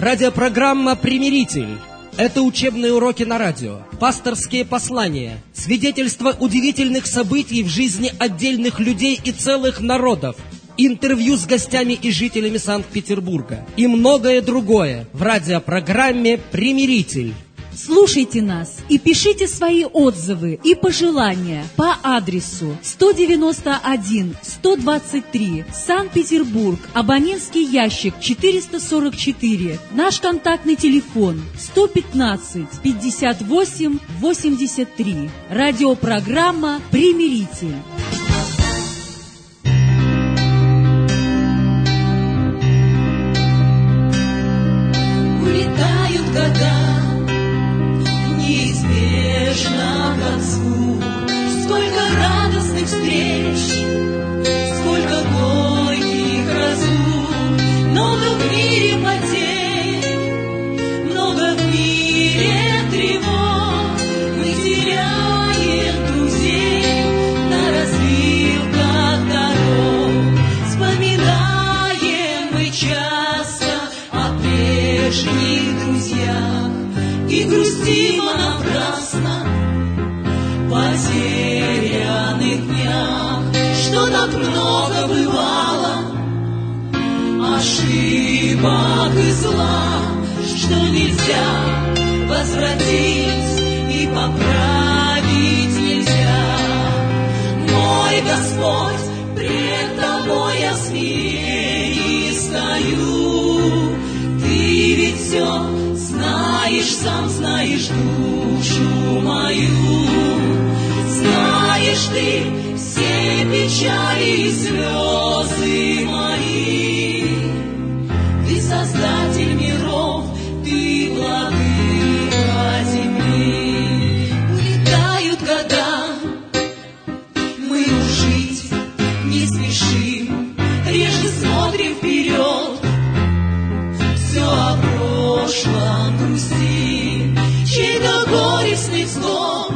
Радиопрограмма «Примиритель». Это учебные уроки на радио, пасторские послания, свидетельства удивительных событий в жизни отдельных людей и целых народов, интервью с гостями и жителями Санкт-Петербурга и многое другое в радиопрограмме «Примиритель». Слушайте нас и пишите свои отзывы и пожелания по адресу 191-123, Санкт-Петербург, абонентский ящик 444, наш контактный телефон 115-58-83, радиопрограмма «Примиритель». Улетают года, неизбежно как звук. Сколько радостных встреч, сколько горьких разлук. Много в мире потерь, много в мире тревог. Мы теряем друзей на развилках дорог. Вспоминаем мы часто о прежних друзьях и грустим напрасно потерянных днях, что так много бывало ошибок и зла, что нельзя возвратить и поправить нельзя. Мой Господь, пред Тобой я смиренно стою. Ты ведь все знаешь, сам знаешь душу мою. Знаешь ты все печали и слезы мои. Ты создатель миров, ты владыка земли. Улетают года, мы жить не спешим, реже смотрим вперед. Все о прошлом грустим, чей-то горестный вздох,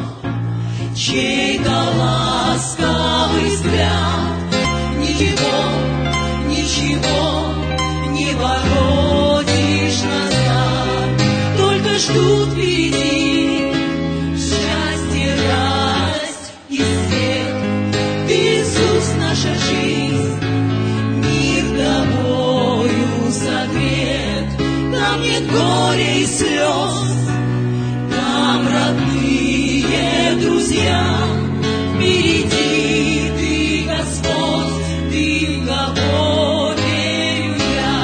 чей-то ласковый взгляд. Ничего, ничего не воротишь назад, только ждут впереди счастье, радость и свет. Ты, Иисус, наша жизнь, мир тобою согрет. Там нет горя и слез, там родные друзья. Впереди ты, Господь, ты, в кого верю я.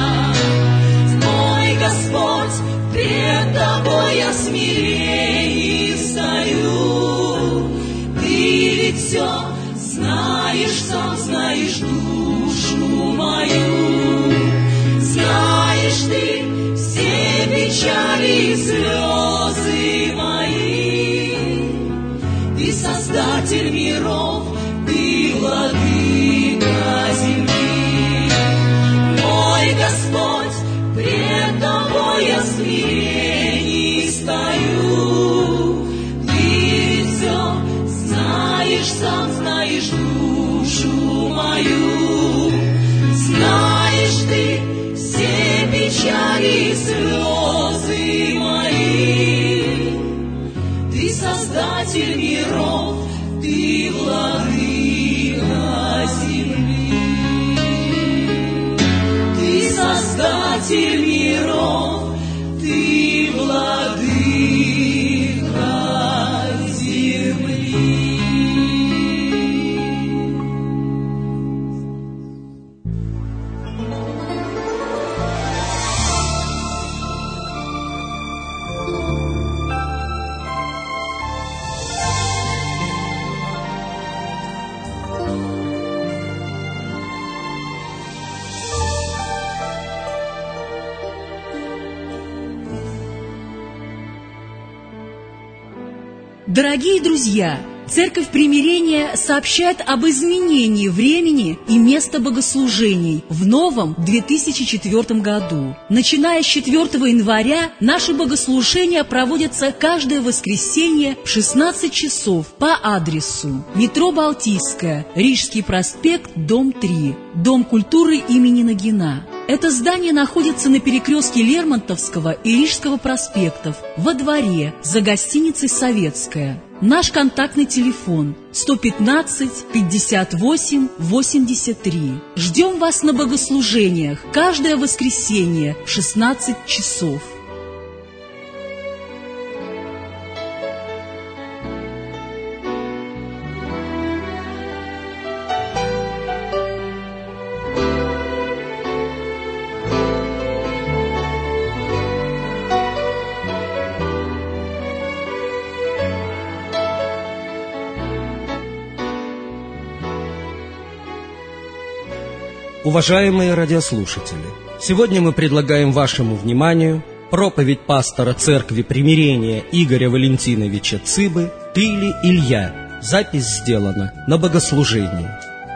Мой Господь, пред Тобой я смиренно стою. Ты ведь все знаешь, сам знаешь душу мою. Знаешь ты все печали и слезы мои. Ты создатель миров, ты владыка земли. Мой Господь, пред Тобой я смиренно стою. Ты ведь все знаешь, сам знаешь душу мою. Знаешь ты все печали и слезы мои. Ты создатель миров, ты владыка земли. Ты создатель миров, ты владыка земли. Дорогие друзья, Церковь Примирения сообщает об изменении времени и места богослужений в новом 2004 году. Начиная с 4 января наши богослужения проводятся каждое воскресенье в 16 часов по адресу: метро Балтийская, Рижский проспект, дом 3, Дом культуры имени Нагина. Это здание находится на перекрестке Лермонтовского и Рижского проспектов, во дворе, за гостиницей «Советская». Наш контактный телефон 115 58 83. Ждем вас на богослужениях каждое воскресенье в 16 часов. Уважаемые радиослушатели, сегодня мы предлагаем вашему вниманию проповедь пастора Церкви Примирения Игоря Валентиновича Цыбы «Ты ли Илья?». Запись сделана на богослужении.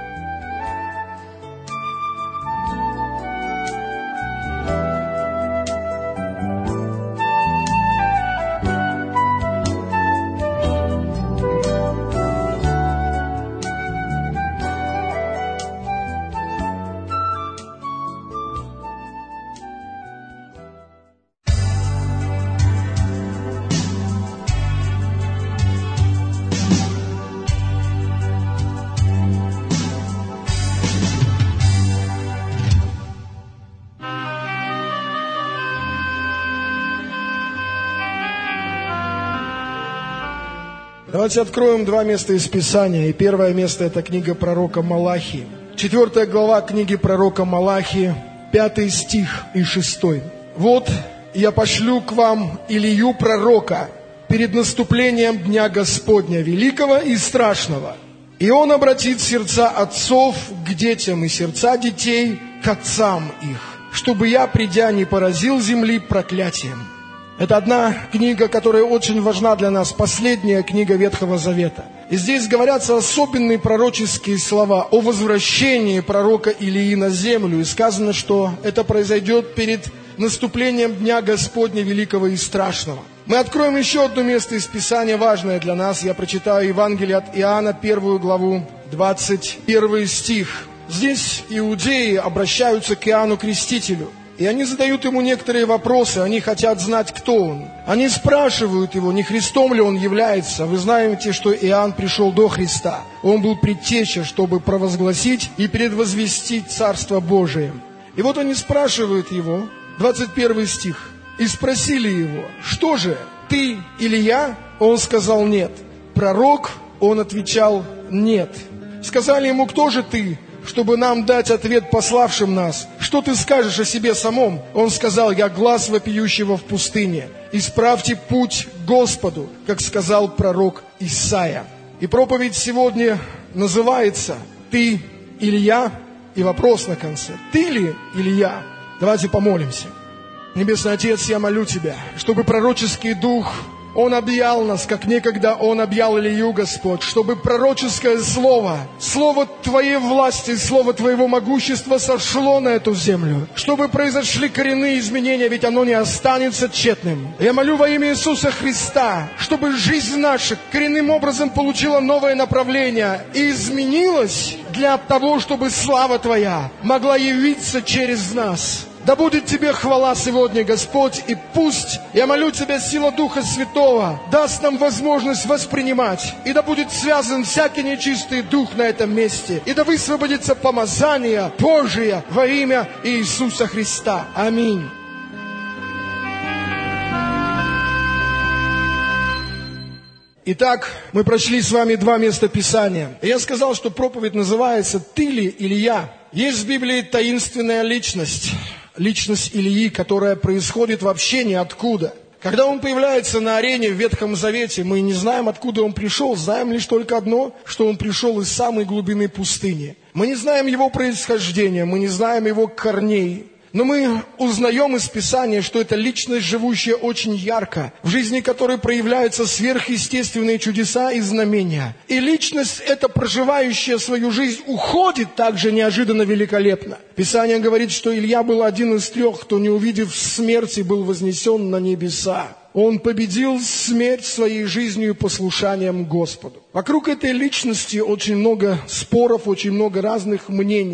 Давайте откроем два места из Писания. И первое место — это книга пророка Малахии. 4 глава книги пророка Малахии, 5 стих и 6. «Вот я пошлю к вам Илию пророка перед наступлением Дня Господня великого и страшного. И он обратит сердца отцов к детям и сердца детей к отцам их, чтобы я, придя, не поразил земли проклятием». Это одна книга, которая очень важна для нас, последняя книга Ветхого Завета. И здесь говорятся особенные пророческие слова о возвращении пророка Илии на землю. И сказано, что это произойдет перед наступлением Дня Господня великого и страшного. Мы откроем еще одно место из Писания, важное для нас. Я прочитаю Евангелие от Иоанна, 1 главу, 21 стих. Здесь иудеи обращаются к Иоанну Крестителю. И они задают ему некоторые вопросы, они хотят знать, кто он. Они спрашивают его, не Христом ли он является. Вы знаете, что Иоанн пришел до Христа. Он был предтеча, чтобы провозгласить и предвозвестить Царство Божие. И вот они спрашивают его, 21 стих, и спросили его: что же, ты Илия? Он сказал: нет. Пророк? Он отвечал: нет. Сказали ему: кто же ты? Чтобы нам дать ответ пославшим нас. Что ты скажешь о себе самом? Он сказал: я глас вопиющего в пустыне. Исправьте путь Господу, как сказал пророк Исаия. И проповедь сегодня называется «Ты Илья?» И вопрос на конце: ты ли Илья? Давайте помолимся. Небесный Отец, я молю Тебя, чтобы пророческий дух, Он объял нас, как некогда Он объял Илью, Господь, чтобы пророческое слово, слово Твоей власти, слово Твоего могущества сошло на эту землю, чтобы произошли коренные изменения, ведь оно не останется тщетным. Я молю во имя Иисуса Христа, чтобы жизнь наша коренным образом получила новое направление и изменилась для того, чтобы слава Твоя могла явиться через нас. Да будет Тебе хвала сегодня, Господь, и пусть, я молю Тебя, сила Духа Святого даст нам возможность воспринимать, и да будет связан всякий нечистый дух на этом месте, и да высвободится помазание Божие во имя Иисуса Христа. Аминь. Итак, мы прочли с вами два места Писания. И я сказал, что проповедь называется «Ты ли Илья?». Есть в Библии таинственная личность. Личность Илии, которая происходит вообще ниоткуда. Когда он появляется на арене в Ветхом Завете, мы не знаем, откуда он пришел. Знаем лишь только одно, что он пришел из самой глубины пустыни. Мы не знаем его происхождения, мы не знаем его корней. Но мы узнаем из Писания, что это личность, живущая очень ярко, в жизни которой проявляются сверхъестественные чудеса и знамения. И личность эта, проживающая свою жизнь, уходит также неожиданно великолепно. Писание говорит, что Илья был один из 3, кто, не увидев смерти, был вознесен на небеса. Он победил смерть своей жизнью и послушанием Господу. Вокруг этой личности очень много споров, очень много разных мнений.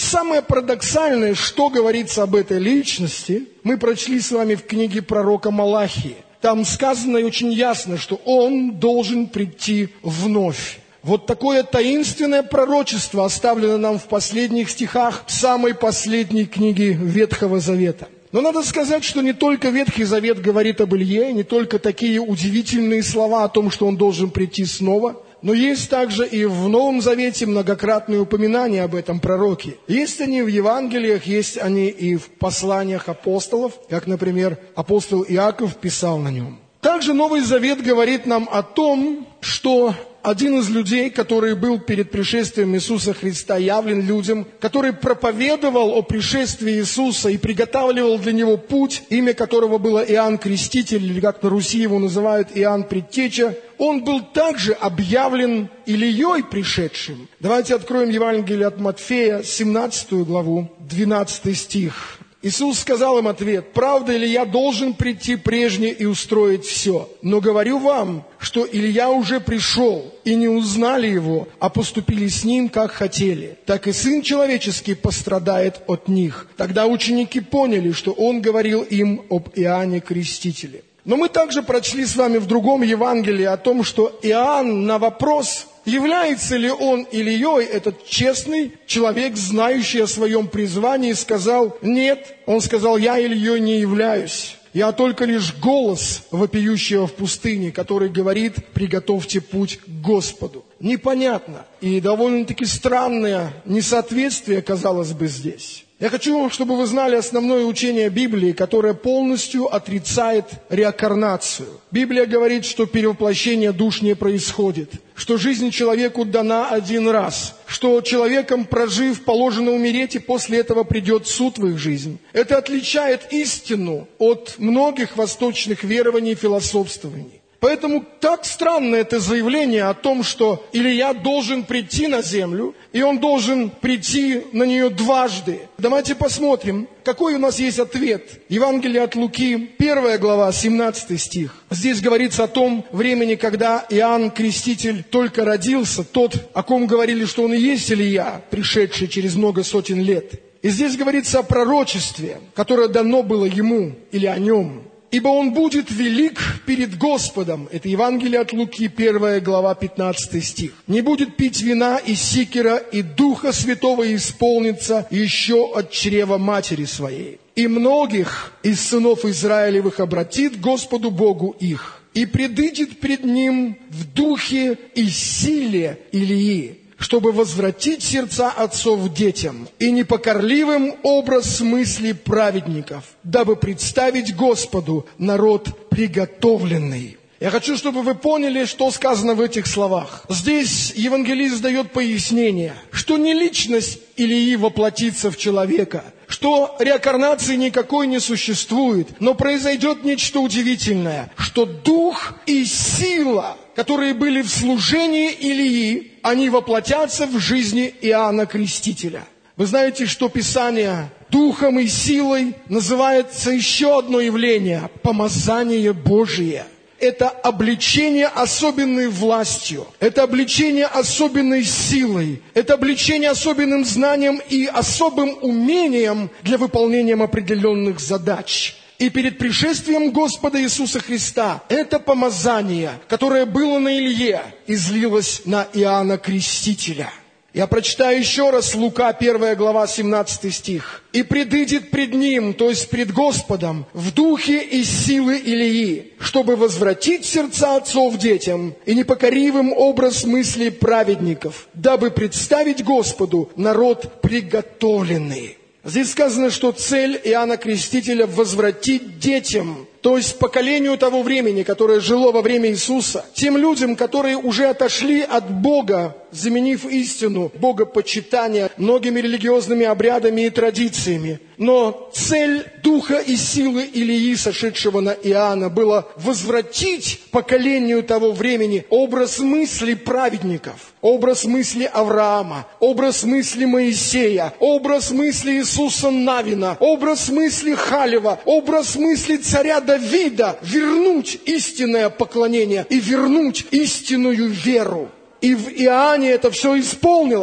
самое парадоксальное, что говорится об этой личности, мы прочли с вами в книге пророка Малахии. Там сказано и очень ясно, что он должен прийти вновь. Вот такое таинственное пророчество оставлено нам в последних стихах самой последней книги Ветхого Завета. Но надо сказать, что не только Ветхий Завет говорит об Илье, не только такие удивительные слова о том, что он должен прийти снова, но есть также и в Новом Завете многократные упоминания об этом пророке. Есть они в Евангелиях, есть они и в посланиях апостолов, как, например, апостол Иаков писал на нем. Также Новый Завет говорит нам о том, что один из людей, который был перед пришествием Иисуса Христа явлен людям, который проповедовал о пришествии Иисуса и приготавливал для него путь, имя которого было Иоанн Креститель, или как на Руси его называют Иоанн Предтеча, он был также объявлен Илией пришедшим. Давайте откроем Евангелие от Матфея, 17 главу, 12 стих. Иисус сказал им ответ: «Правда, Илия должен прийти прежде и устроить все. Но говорю вам, что Илия уже пришел, и не узнали его, а поступили с ним, как хотели. Так и Сын Человеческий пострадает от них». Тогда ученики поняли, что он говорил им об Иоанне Крестителе. Но мы также прочли с вами в другом Евангелии о том, что Иоанн на вопрос, является ли он Илией, этот честный человек, знающий о своем призвании, сказал: «Нет». Он сказал: «Я Илией не являюсь. Я только лишь голос вопиющего в пустыне, который говорит: приготовьте путь к Господу». Непонятно и довольно-таки странное несоответствие, казалось бы, здесь. Я хочу, чтобы вы знали основное учение Библии, которое полностью отрицает реинкарнацию. Библия говорит, что перевоплощение душ не происходит, что жизнь человеку дана один раз, что человеком, прожив, положено умереть, и после этого придет суд в их жизнь. Это отличает истину от многих восточных верований и философствований. Поэтому так странно это заявление о том, что Илия должен прийти на землю, и он должен прийти на нее дважды. Давайте посмотрим, какой у нас есть ответ. Евангелие от Луки, 1 глава, 17 стих. Здесь говорится о том времени, когда Иоанн Креститель только родился, тот, о ком говорили, что он и есть Илия, пришедший через много сотен лет. И здесь говорится о пророчестве, которое дано было ему или о нем. «Ибо он будет велик перед Господом». Это Евангелие от Луки, 1 глава, 15 стих. «Не будет пить вина и сикера, и Духа Святого исполнится еще от чрева матери своей. И многих из сынов Израилевых обратит Господу Богу их, и предыдет пред Ним в духе и силе Илии, чтобы возвратить сердца отцов детям и непокорливым образ мыслей праведников, дабы представить Господу народ приготовленный». Я хочу, чтобы вы поняли, что сказано в этих словах. Здесь евангелист дает пояснение, что не личность Илии воплотится в человека, что реинкарнации никакой не существует, но произойдет нечто удивительное, что дух и сила, которые были в служении Илии, они воплотятся в жизни Иоанна Крестителя. Вы знаете, что Писание духом и силой называется еще одно явление – помазание Божие. Это облечение особенной властью, это облечение особенной силой, это облечение особенным знанием и особым умением для выполнения определенных задач. И перед пришествием Господа Иисуса Христа это помазание, которое было на Илье, излилось на Иоанна Крестителя. Я прочитаю еще раз Лука, 1 глава, 17 стих. «И предыдет пред Ним», то есть пред Господом, в духе и силы Илии, чтобы возвратить сердца отцов детям и непокоривым образ мыслей праведников, дабы представить Господу народ приготовленный». Здесь сказано, что цель Иоанна Крестителя – возвратить детям, то есть поколению того времени, которое жило во время Иисуса, тем людям, которые уже отошли от Бога, заменив истину, богопочитания многими религиозными обрядами и традициями. Но цель духа и силы Илии, сошедшего на Иоанна, была возвратить поколению того времени образ мыслей праведников, образ мысли Авраама, образ мысли Моисея, образ мысли Иисуса Навина, образ мысли Халева, образ мысли царя Давида, вернуть истинное поклонение и вернуть истинную веру. И в Иоанне это все исполнилось.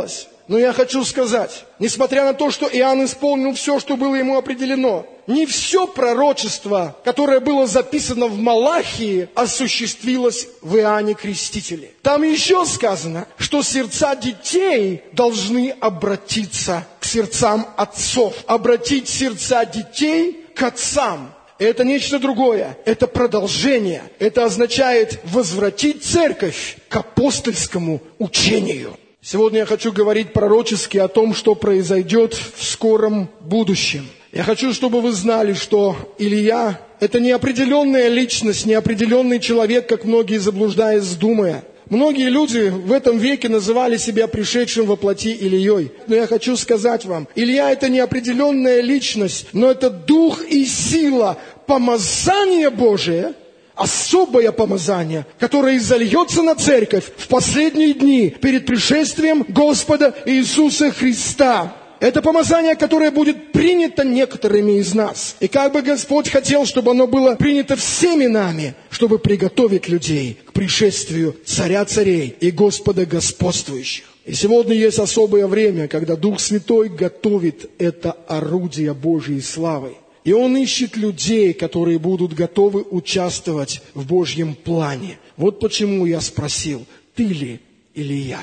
Но я хочу сказать, несмотря на то, что Иоанн исполнил все, что было ему определено, не все пророчество, которое было записано в Малахии, осуществилось в Иоанне Крестителе. Там еще сказано, что сердца детей должны обратиться к сердцам отцов. Обратить сердца детей к отцам. Это нечто другое. Это продолжение. Это означает возвратить церковь к апостольскому учению. Сегодня я хочу говорить пророчески о том, что произойдет в скором будущем. Я хочу, чтобы вы знали, что Илия – это неопределенная личность, неопределенный человек, как многие заблуждаясь, думая. Многие люди в этом веке называли себя пришедшим во плоти Илией. Но я хочу сказать вам, Илия – это неопределенная личность, но это дух и сила, помазание Божие – особое помазание, которое изольется на церковь в последние дни перед пришествием Господа Иисуса Христа. Это помазание, которое будет принято некоторыми из нас. И как бы Господь хотел, чтобы оно было принято всеми нами, чтобы приготовить людей к пришествию Царя Царей и Господа Господствующих. И сегодня есть особое время, когда Дух Святой готовит это орудие Божьей славы. И Он ищет людей, которые будут готовы участвовать в Божьем плане. Вот почему я спросил, ты ли Илия?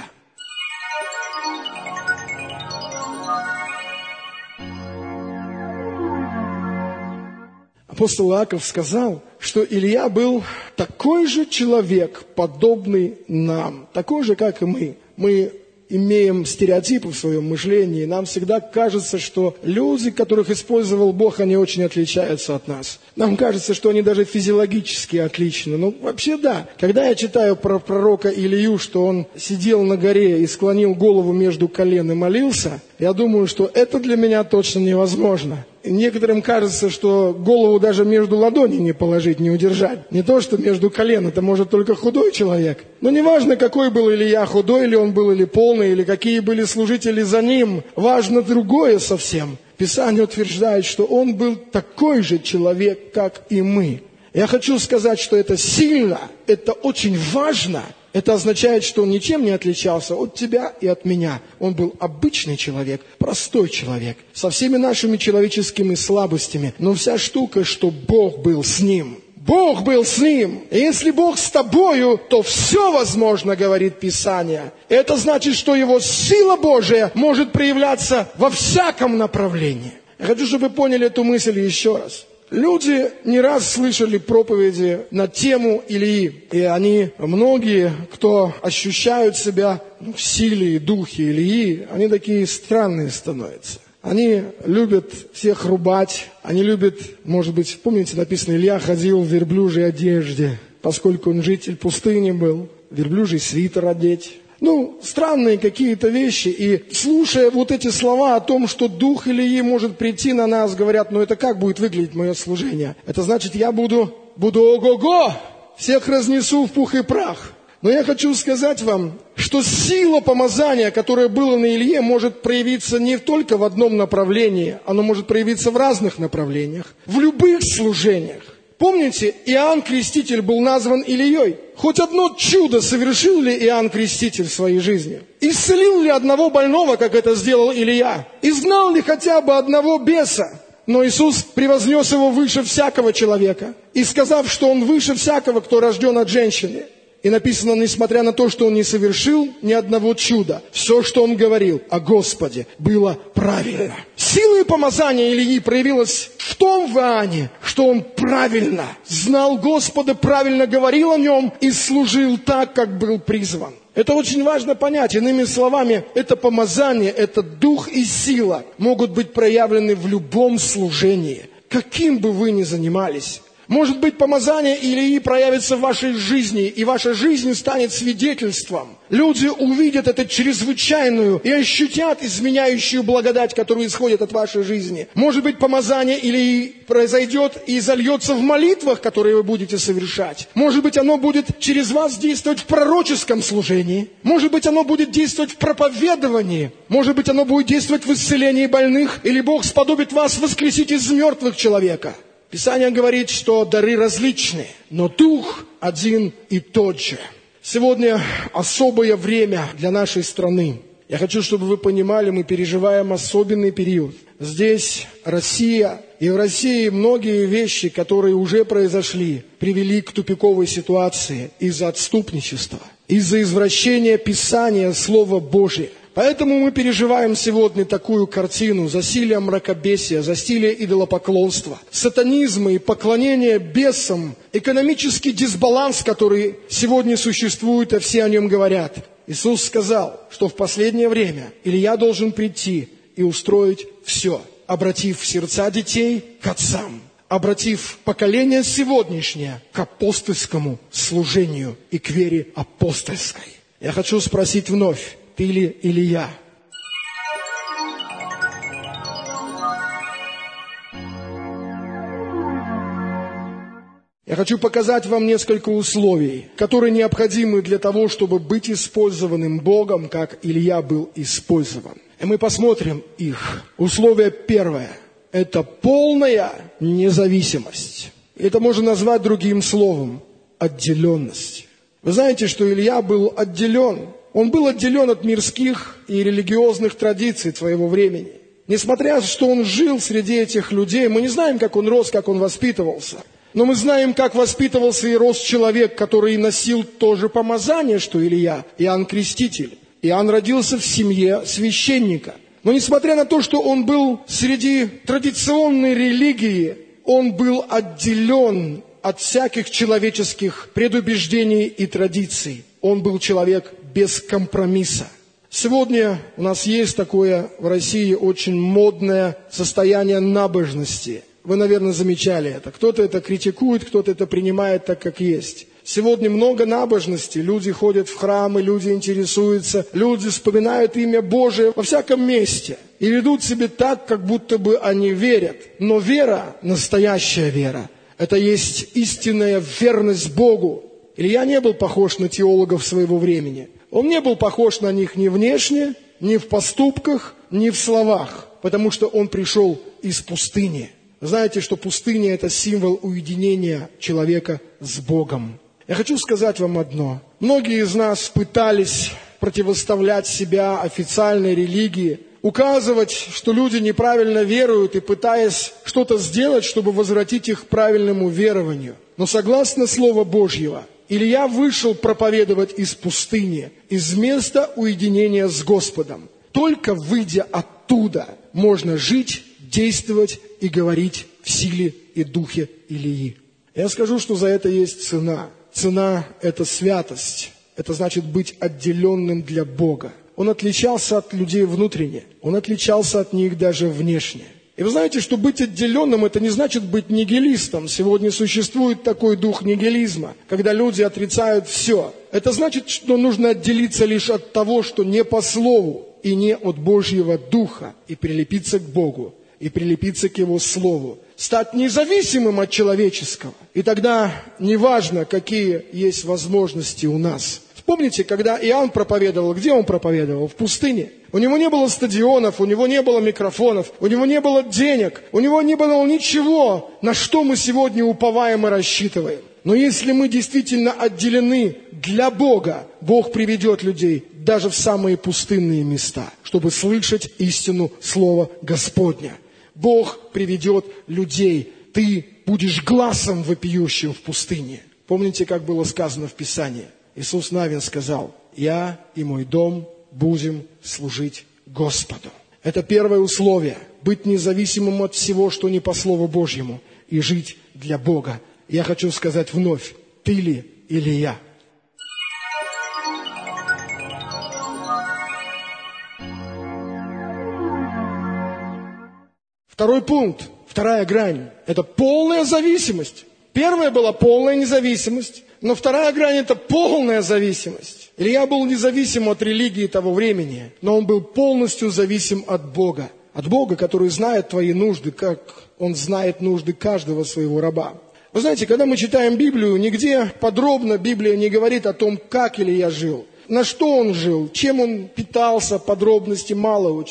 Апостол Иаков сказал, что Илия был такой же человек, подобный нам, такой же, как и мы. Мы имеем стереотипы в своем мышлении. Нам всегда кажется, что люди, которых использовал Бог, они очень отличаются от нас. Нам кажется, что они даже физиологически отличны. Ну, вообще да. Когда я читаю про пророка Илию, что он сидел на горе и склонил голову между колен и молился, я думаю, что это для меня точно невозможно. Некоторым кажется, что голову даже между ладоней не положить, не удержать. Не то, что между колен, это может только худой человек. Но неважно, какой был Илия, худой ли он был или полный, или какие были служители за ним, важно другое совсем. Писание утверждает, что он был такой же человек, как и мы. Я хочу сказать, что это сильно, это очень важно. Это означает, что он ничем не отличался от тебя и от меня. Он был обычный человек, простой человек, со всеми нашими человеческими слабостями. Но вся штука, что Бог был с ним. Бог был с ним. И если Бог с тобою, то все возможно, говорит Писание. Это значит, что Его сила Божия может проявляться во всяком направлении. Я хочу, чтобы вы поняли эту мысль еще раз. Люди не раз слышали проповеди на тему Илии, и они, многие, кто ощущают себя в силе и духе Илии, они такие странные становятся. Они любят всех рубать, они любят, может быть, помните, написано, Илья ходил в верблюжьей одежде, поскольку он житель пустыни был, верблюжий свитер одеть. Странные какие-то вещи. И слушая вот эти слова о том, что дух Илии может прийти на нас, говорят, это как будет выглядеть мое служение? Это значит, я буду ого-го, всех разнесу в пух и прах. Но я хочу сказать вам, что сила помазания, которое было на Илие, может проявиться не только в одном направлении, оно может проявиться в разных направлениях, в любых служениях. Помните, Иоанн Креститель был назван Илией. Хоть одно чудо совершил ли Иоанн Креститель в своей жизни? Исцелил ли одного больного, как это сделал Илия? Изгнал ли хотя бы одного беса? Но Иисус превознес его выше всякого человека. И сказав, что он выше всякого, кто рожден от женщины. И написано, несмотря на то, что он не совершил ни одного чуда, все, что он говорил о Господе, было правильно. Сила и помазание Илии проявилась в том Иоанне, что он правильно знал Господа, правильно говорил о нем и служил так, как был призван. Это очень важно понять. Иными словами, это помазание, это дух и сила могут быть проявлены в любом служении, каким бы вы ни занимались. Может быть, помазание Илии проявится в вашей жизни, и ваша жизнь станет свидетельством. Люди увидят эту чрезвычайную и ощутят изменяющую благодать, которая исходит от вашей жизни. Может быть, помазание Илии произойдет и зальется в молитвах, которые вы будете совершать. Может быть, оно будет через вас действовать в пророческом служении. Может быть, оно будет действовать в проповедовании. Может быть, оно будет действовать в исцелении больных. Или Бог сподобит вас воскресить из мертвых человека. Писание говорит, что дары различны, но Дух один и тот же. Сегодня особое время для нашей страны. Я хочу, чтобы вы понимали, мы переживаем особенный период. Здесь Россия, и в России многие вещи, которые уже произошли, привели к тупиковой ситуации из-за отступничества, из-за извращения Писания, Слова Божия. Поэтому мы переживаем сегодня такую картину засилия мракобесия, засилия идолопоклонства, сатанизма и поклонения бесам, экономический дисбаланс, который сегодня существует, а все о нем говорят. Иисус сказал, что в последнее время Илья должен прийти и устроить все, обратив сердца детей к отцам, обратив поколение сегодняшнее к апостольскому служению и к вере апостольской. Я хочу спросить вновь, ты ли Илья? Я хочу показать вам несколько условий, которые необходимы для того, чтобы быть использованным Богом, как Илья был использован. И мы посмотрим их. Условие первое – это полная независимость. Это можно назвать другим словом – отделенность. Вы знаете, что Илья был отделен. Он был отделен от мирских и религиозных традиций своего времени. Несмотря на то, что он жил среди этих людей, мы не знаем, как он рос, как он воспитывался. Но мы знаем, как воспитывался и рос человек, который носил то же помазание, что Илья, Иоанн Креститель. Иоанн родился в семье священника. Но несмотря на то, что он был среди традиционной религии, он был отделен от всяких человеческих предубеждений и традиций. Он был человек без компромисса. Сегодня у нас есть такое в России очень модное состояние набожности. Вы, наверное, замечали это. Кто-то это критикует, кто-то это принимает так, как есть. Сегодня много набожности. Люди ходят в храмы, люди интересуются, люди вспоминают имя Божие во всяком месте. И ведут себя так, как будто бы они верят. Но вера, настоящая вера, это есть истинная верность Богу. Илья не был похож на теологов своего времени. Он не был похож на них ни внешне, ни в поступках, ни в словах, потому что он пришел из пустыни. Знаете, что пустыня – это символ уединения человека с Богом. Я хочу сказать вам одно. Многие из нас пытались противоставлять себя официальной религии, указывать, что люди неправильно веруют, и пытаясь что-то сделать, чтобы возвратить их к правильному верованию. Но согласно Слова Божьего, Илья вышел проповедовать из пустыни, из места уединения с Господом. Только выйдя оттуда, можно жить, действовать и говорить в силе и духе Илии. Я скажу, что за это есть цена. Цена – это святость. Это значит быть отделенным для Бога. Он отличался от людей внутренне. Он отличался от них даже внешне. И вы знаете, что быть отделенным – это не значит быть нигилистом. Сегодня существует такой дух нигилизма, когда люди отрицают все. Это значит, что нужно отделиться лишь от того, что не по слову и не от Божьего Духа, и прилепиться к Богу, и прилепиться к Его Слову. Стать независимым от человеческого. И тогда неважно, какие есть возможности у нас. Помните, когда Иоанн проповедовал, где он проповедовал? В пустыне. У него не было стадионов, у него не было микрофонов, у него не было денег, у него не было ничего, на что мы сегодня уповаем и рассчитываем. Но если мы действительно отделены для Бога, Бог приведет людей даже в самые пустынные места, чтобы слышать истину Слова Господня. Бог приведет людей. Ты будешь гласом вопиющим в пустыне. Помните, как было сказано в Писании? Иисус Навин сказал: «Я и мой дом будем служить Господу». Это первое условие. Быть независимым от всего, что не по Слову Божьему, и жить для Бога. Я хочу сказать вновь: ты ли Илья? Второй пункт, вторая грань – это полная зависимость. Первая была полная независимость, но вторая грань – это полная зависимость. Илья был независим от религии того времени, но он был полностью зависим от Бога. От Бога, который знает твои нужды, как Он знает нужды каждого своего раба. Вы знаете, когда мы читаем Библию, нигде подробно Библия не говорит о том, как Илья жил, на что он жил, чем он питался, подробностей мало очень.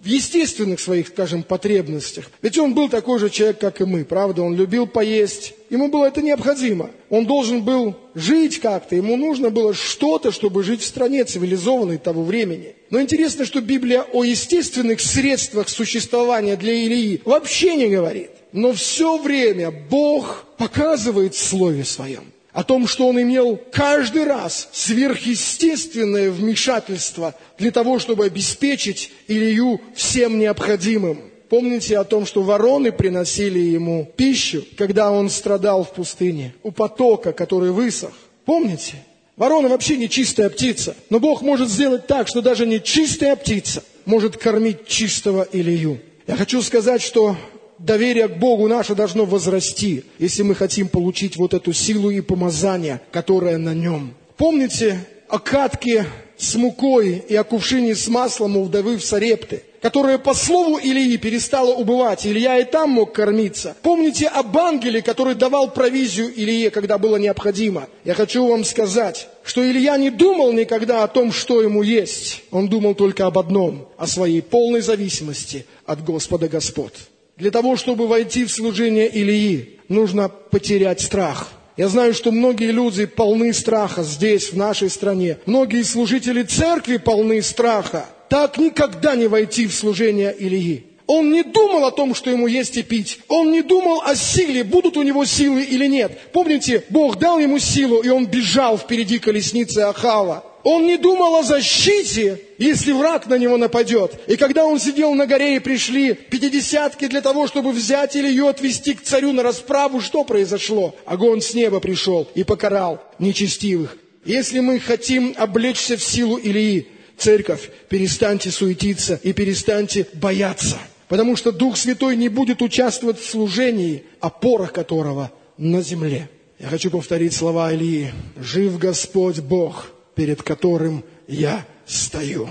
в естественных своих, скажем, потребностях. Ведь он был такой же человек, как и мы, правда? Он любил поесть, ему было это необходимо. Он должен был жить как-то, ему нужно было что-то, чтобы жить в стране цивилизованной того времени. Но интересно, что Библия о естественных средствах существования для Илии вообще не говорит. Но все время Бог показывает в Слове Своем о том, что Он имел каждый раз сверхъестественное вмешательство для того, чтобы обеспечить Илию всем необходимым. Помните о том, что вороны приносили ему пищу, когда он страдал в пустыне, у потока, который высох? Помните? Ворона вообще не чистая птица, но Бог может сделать так, что даже не чистая птица может кормить чистого Илию. Я хочу сказать, что доверие к Богу наше должно возрасти, если мы хотим получить вот эту силу и помазание, которое на нем. Помните о катке с мукой и о кувшине с маслом у вдовы в Сарепты, которая по слову Илии перестала убывать. Илья и там мог кормиться. Помните об ангеле, который давал провизию Илие, когда было необходимо. Я хочу вам сказать, что Илья не думал никогда о том, что ему есть. Он думал только об одном, о своей полной зависимости от Господа Господ. Для того, чтобы войти в служение Илии, нужно потерять страх. Я знаю, что многие люди полны страха здесь, в нашей стране. Многие служители церкви полны страха. Так никогда не войти в служение Илии. Он не думал о том, что ему есть и пить. Он не думал о силе, будут у него силы или нет. Помните, Бог дал ему силу, и он бежал впереди колесницы Ахава. Он не думал о защите, если враг на него нападет. И когда он сидел на горе и пришли пятидесятки для того, чтобы взять Илью, отвести к царю на расправу, что произошло? Огонь с неба пришел и покарал нечестивых. Если мы хотим облечься в силу Илии, церковь, перестаньте суетиться и перестаньте бояться. Потому что Дух Святой не будет участвовать в служении, опора которого на земле. Я хочу повторить слова Илии. «Жив Господь Бог, перед которым я стою».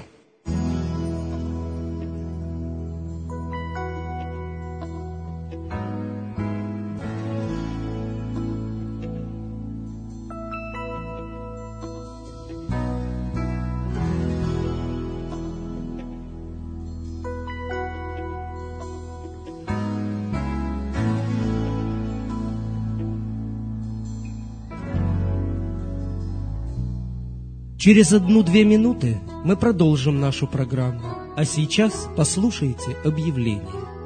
Через 1-2 минуты мы продолжим нашу программу. А сейчас послушайте объявление.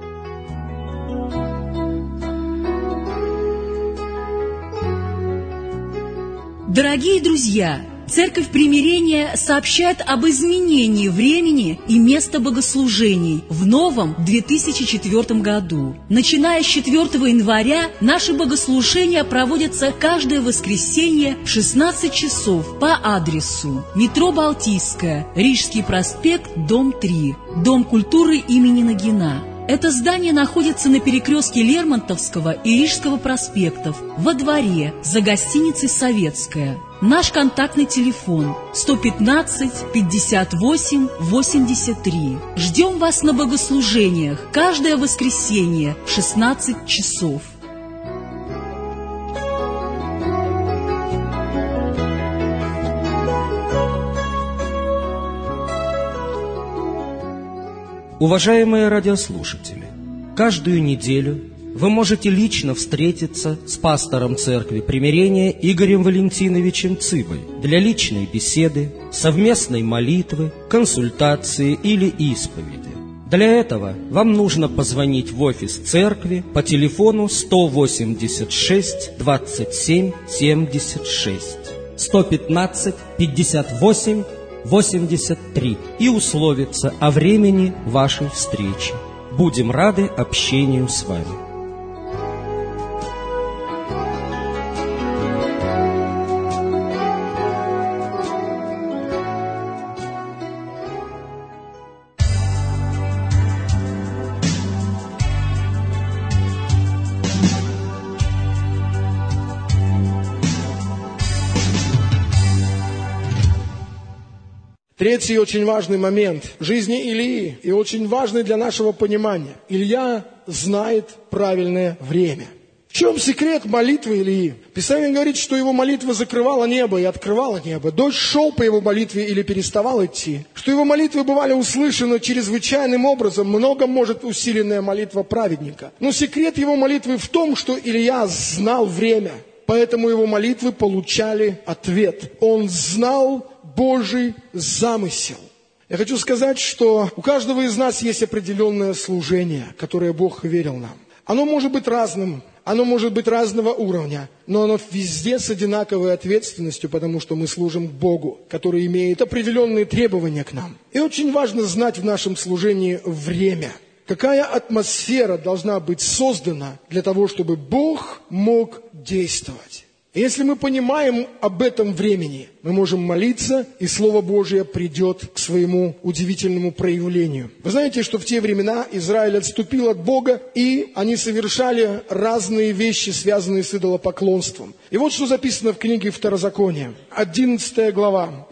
Дорогие друзья, Церковь Примирения сообщает об изменении времени и места богослужений в новом 2004 году. Начиная с 4 января наши богослужения проводятся каждое воскресенье в 16 часов по адресу: метро Балтийская, Рижский проспект, дом 3, Дом культуры имени Нагина. Это здание находится на перекрестке Лермонтовского и Рижского проспектов, во дворе, за гостиницей «Советская». Наш контактный телефон 115 58 83. Ждем вас на богослужениях каждое воскресенье в 16 часов. Уважаемые радиослушатели, каждую неделю вы можете лично встретиться с пастором Церкви Примирения Игорем Валентиновичем Цыбой для личной беседы, совместной молитвы, консультации или исповеди. Для этого вам нужно позвонить в офис церкви по телефону 186 27 76 115 58 83 и условиться о времени вашей встречи. Будем рады общению с вами. Третий очень важный момент в жизни Илии и очень важный для нашего понимания. Илья знает правильное время. В чем секрет молитвы Илии? Писание говорит, что его молитва закрывала небо и открывала небо. Дождь шел по его молитве или переставал идти. Что его молитвы бывали услышаны чрезвычайным образом. Много может усиленная молитва праведника. Но секрет его молитвы в том, что Илия знал время. Поэтому его молитвы получали ответ. Он знал Божий замысел. Я хочу сказать, что у каждого из нас есть определенное служение, которое Бог верил нам. Оно может быть разным, оно может быть разного уровня, но оно везде с одинаковой ответственностью, потому что мы служим Богу, который имеет определенные требования к нам. И очень важно знать в нашем служении время. Какая атмосфера должна быть создана для того, чтобы Бог мог действовать. И если мы понимаем об этом времени, мы можем молиться, и Слово Божие придет к своему удивительному проявлению. Вы знаете, что в те времена Израиль отступил от Бога, и они совершали разные вещи, связанные с идолопоклонством. И вот что записано в книге Второзакония, 11 глава,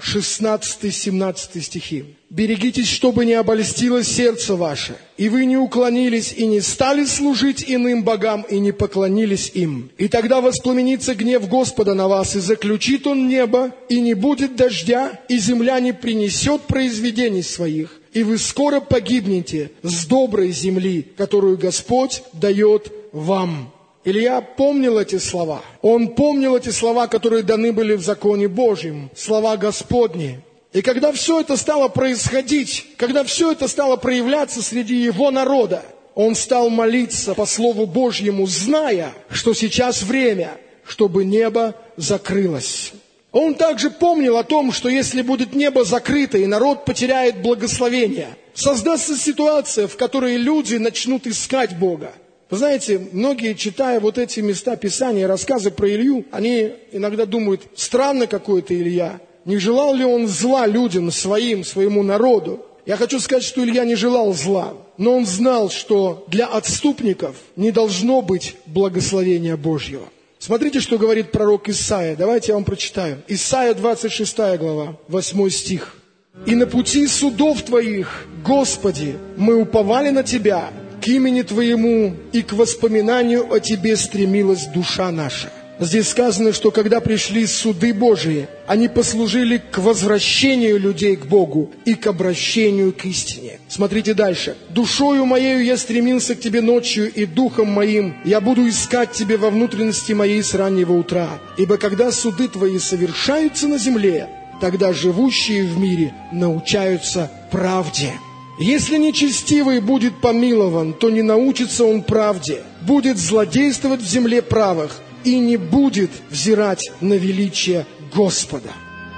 16-17 стихи. «Берегитесь, чтобы не обольстилось сердце ваше, и вы не уклонились и не стали служить иным богам и не поклонились им. И тогда воспламенится гнев Господа на вас, и заключит Он небо, и не будет дождя, и земля не принесет произведений своих, и вы скоро погибнете с доброй земли, которую Господь дает вам». Илия помнил эти слова. Он помнил эти слова, которые даны были в законе Божьем, слова Господни. И когда все это стало происходить, когда все это стало проявляться среди его народа, он стал молиться по Слову Божьему, зная, что сейчас время, чтобы небо закрылось. Он также помнил о том, что если будет небо закрыто и народ потеряет благословение, создастся ситуация, в которой люди начнут искать Бога. Вы знаете, многие, читая вот эти места Писания, рассказы про Илью, они иногда думают, странно какой-то Илья. Не желал ли он зла людям своему народу? Я хочу сказать, что Илья не желал зла, но он знал, что для отступников не должно быть благословения Божьего. Смотрите, что говорит пророк Исаия. Давайте я вам прочитаю. Исаия 26 глава, 8 стих. «И на пути судов Твоих, Господи, мы уповали на Тебя, к имени Твоему и к воспоминанию о Тебе стремилась душа наша». Здесь сказано, что когда пришли суды Божии, они послужили к возвращению людей к Богу и к обращению к истине. Смотрите дальше. «Душою моею я стремился к Тебе ночью, и духом моим я буду искать Тебя во внутренности моей с раннего утра. Ибо когда суды Твои совершаются на земле, тогда живущие в мире научаются правде». Если нечестивый будет помилован, то не научится он правде, будет злодействовать в земле правых и не будет взирать на величие Господа.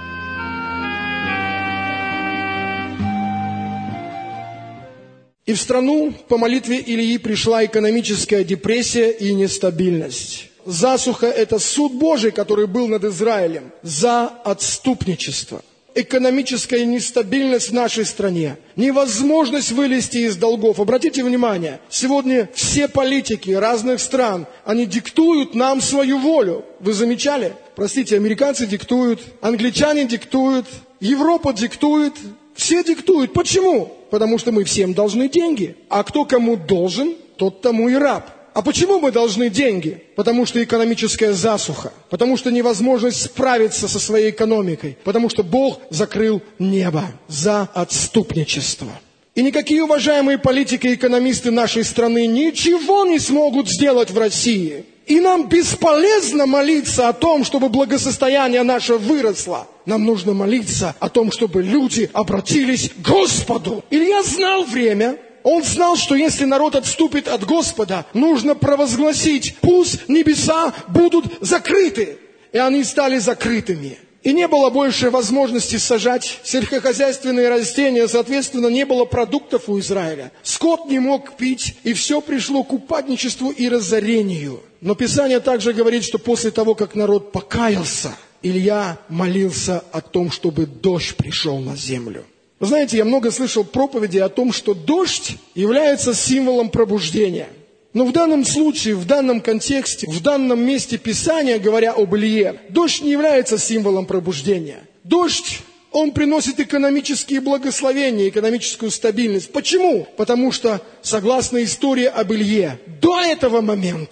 И в страну по молитве Илии пришла экономическая депрессия и нестабильность. Засуха – это суд Божий, который был над Израилем за отступничество. Экономическая нестабильность в нашей стране, невозможность вылезти из долгов. Обратите внимание, сегодня все политики разных стран, они диктуют нам свою волю. Вы замечали? Простите, американцы диктуют, англичане диктуют, Европа диктует, все диктуют. Почему? Потому что мы всем должны деньги. А кто кому должен, тот тому и раб. А почему мы должны деньги? Потому что экономическая засуха, потому что невозможность справиться со своей экономикой, потому что Бог закрыл небо за отступничество. И никакие уважаемые политики и экономисты нашей страны ничего не смогут сделать в России. И нам бесполезно молиться о том, чтобы благосостояние наше выросло. Нам нужно молиться о том, чтобы люди обратились к Господу. Илья знал время. Он знал, что если народ отступит от Господа, нужно провозгласить, пусть небеса будут закрыты. И они стали закрытыми. И не было больше возможности сажать сельскохозяйственные растения, соответственно, не было продуктов у Израиля. Скот не мог пить, и все пришло к упадничеству и разорению. Но Писание также говорит, что после того, как народ покаялся, Илья молился о том, чтобы дождь пришел на землю. Вы знаете, я много слышал проповеди о том, что дождь является символом пробуждения. Но в данном случае, в данном контексте, в данном месте Писания, говоря об Илье, дождь не является символом пробуждения. Дождь, он приносит экономические благословения, экономическую стабильность. Почему? Потому что, согласно истории об Илье, до этого момента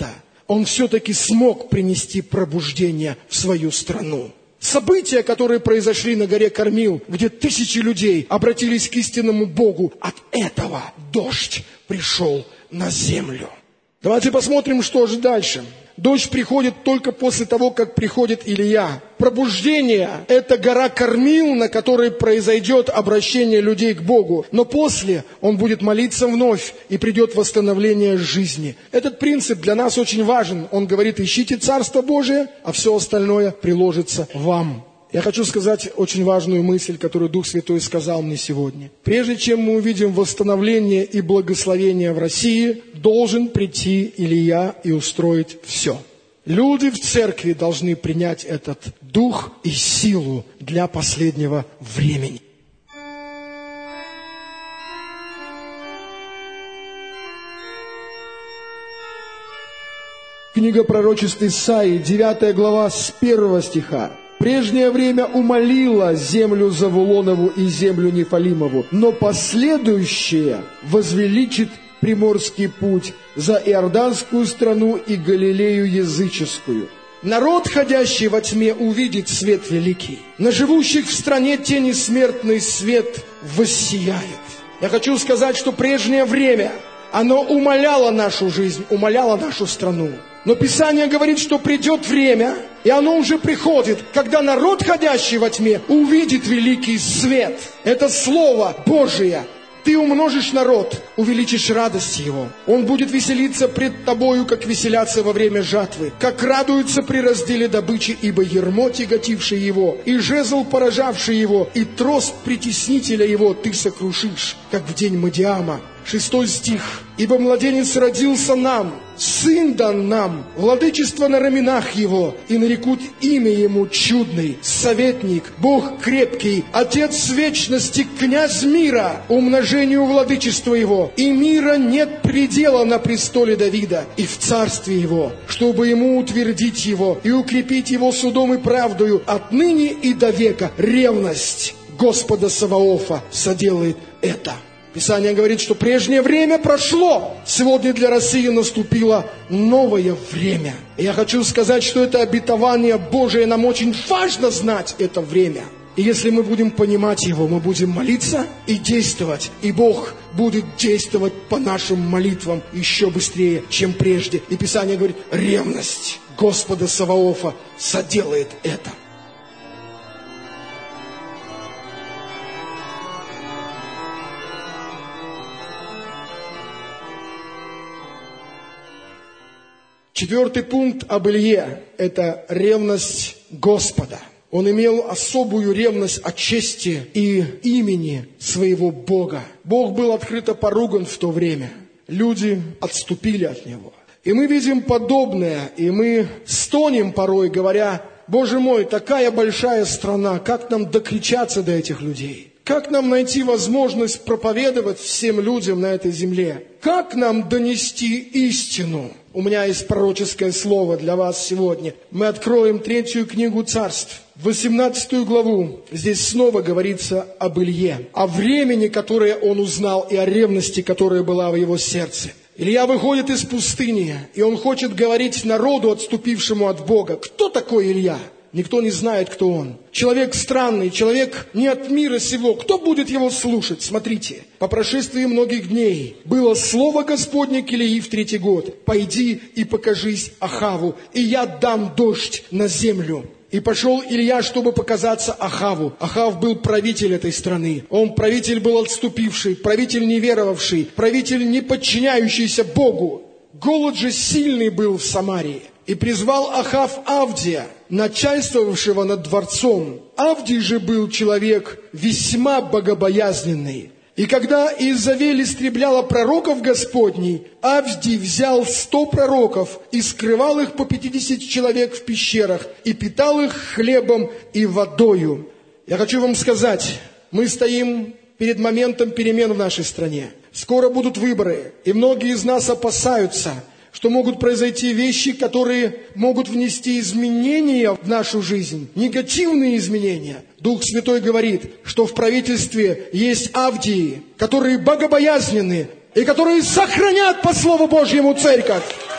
он все-таки смог принести пробуждение в свою страну. События, которые произошли на горе Кормил, где тысячи людей обратились к истинному Богу, от этого дождь пришел на землю. Давайте посмотрим, что же дальше. Дождь приходит только после того, как приходит Илия. Пробуждение – это гора Кормил, на которой произойдет обращение людей к Богу. Но после он будет молиться вновь, и придет восстановление жизни. Этот принцип для нас очень важен. Он говорит: ищите Царство Божие, а все остальное приложится вам. Я хочу сказать очень важную мысль, которую Дух Святой сказал мне сегодня. Прежде чем мы увидим восстановление и благословение в России, должен прийти Илия и устроить все. Люди в церкви должны принять этот дух и силу для последнего времени. Книга пророчеств Исаии, 9 глава, с 1 стиха. «Прежнее время умолило землю Завулонову и землю Нефалимову, но последующее возвеличит приморский путь за Иорданскую страну и Галилею языческую. Народ, ходящий во тьме, увидит свет великий. На живущих в стране тени смертный свет воссияет». Я хочу сказать, что прежнее время, оно умаляло нашу жизнь, умаляло нашу страну. Но Писание говорит, что придет время, и оно уже приходит, когда народ, ходящий во тьме, увидит великий свет. Это Слово Божие. Ты умножишь народ, увеличишь радость его. Он будет веселиться пред тобою, как веселятся во время жатвы, как радуются при разделе добычи, ибо ярмо, тяготивший его, и жезл, поражавший его, и трос притеснителя его ты сокрушишь, как в день Мадиама. 6 стих. «Ибо младенец родился нам, сын дан нам, владычество на раменах его, и нарекут имя ему чудный, советник, Бог крепкий, Отец вечности, князь мира, умножению владычества его, и мира нет предела на престоле Давида и в царстве его, чтобы ему утвердить его и укрепить его судом и правдою отныне и до века. Ревность Господа Саваофа соделает это». Писание говорит, что прежнее время прошло. Сегодня для России наступило новое время. И я хочу сказать, что это обетование Божие, нам очень важно знать это время. И если мы будем понимать его, мы будем молиться и действовать. И Бог будет действовать по нашим молитвам еще быстрее, чем прежде. И Писание говорит, ревность Господа Саваофа соделает это. Четвертый пункт об Илье – это ревность Господа. Он имел особую ревность о чести и имени своего Бога. Бог был открыто поруган в то время. Люди отступили от Него. И мы видим подобное, и мы стонем порой, говоря, «Боже мой, такая большая страна, как нам докричаться до этих людей? Как нам найти возможность проповедовать всем людям на этой земле? Как нам донести истину?» У меня есть пророческое слово для вас сегодня. Мы откроем 3 книгу Царств, 18 главу. Здесь снова говорится об Илье, о времени, которое он узнал, и о ревности, которая была в его сердце. Илья выходит из пустыни, и он хочет говорить народу, отступившему от Бога. Кто такой Илья? Никто не знает, кто он. Человек странный, человек не от мира сего. Кто будет его слушать? Смотрите. По прошествии многих дней было слово Господне к Илии в 3-й год. «Пойди и покажись Ахаву, и я дам дождь на землю». И пошел Илья, чтобы показаться Ахаву. Ахав был правитель этой страны. Он правитель был отступивший, правитель неверовавший, правитель не подчиняющийся Богу. Голод же сильный был в Самарии. И призвал Ахав Авдия, начальствовавшего над дворцом. Авдий же был человек весьма богобоязненный. И когда Иезавель истребляла пророков Господней, Авдий взял 100 пророков и скрывал их по 50 человек в пещерах, и питал их хлебом и водою. Я хочу вам сказать, мы стоим перед моментом перемен в нашей стране. Скоро будут выборы, и многие из нас опасаются, что могут произойти вещи, которые могут внести изменения в нашу жизнь, негативные изменения. Дух Святой говорит, что в правительстве есть Авдии, которые богобоязненны и которые сохранят по Слову Божьему церковь.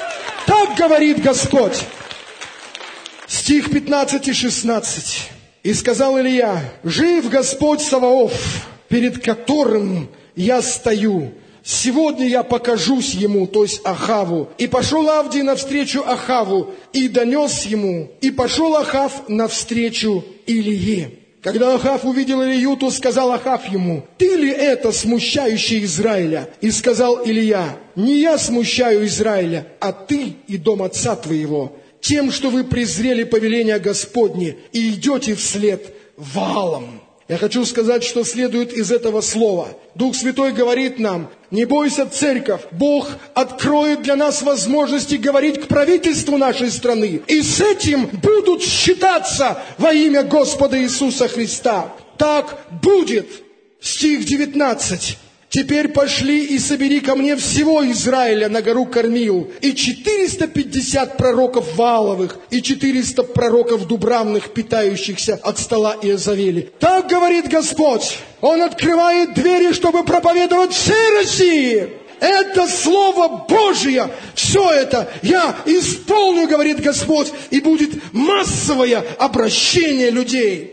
Так говорит Господь. Стих 15 и 16. «И сказал Илия: жив Господь Саваоф, перед которым я стою. Сегодня я покажусь ему», то есть Ахаву. «И пошел Авдий навстречу Ахаву, и донес ему. И пошел Ахав навстречу Илии. Когда Ахав увидел Илию, то сказал Ахав ему: ты ли это, смущающий Израиля? И сказал Илия: не я смущаю Израиля, а ты и дом отца твоего, тем, что вы презрели повеления Господне и идете вслед Ваалам». Я хочу сказать, что следует из этого слова. Дух Святой говорит нам: не бойся, церковь, Бог откроет для нас возможности говорить к правительству нашей страны. И с этим будут считаться во имя Господа Иисуса Христа. Так будет. Стих 19. «Теперь пошли и собери ко мне всего Израиля на гору Кармил, и 450 пророков Вааловых, и 400 пророков Дубравных, питающихся от стола Иезавели». Так говорит Господь. Он открывает двери, чтобы проповедовать всей России. Это Слово Божие. Все это я исполню, говорит Господь, и будет массовое обращение людей.